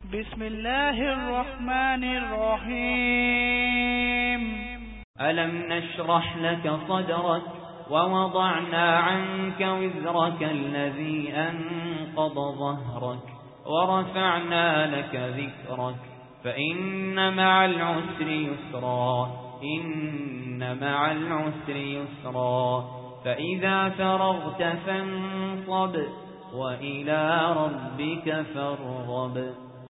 بسم الله الرحمن الرحيم. ألم نشرح لك صدرك ووضعنا عنك وزرك الذي أنقض ظهرك ورفعنا لك ذكرك فإن مع العسر يسرا إن مع العسر يسرا فإذا فرغت فانصب وإلى ربك فارغب.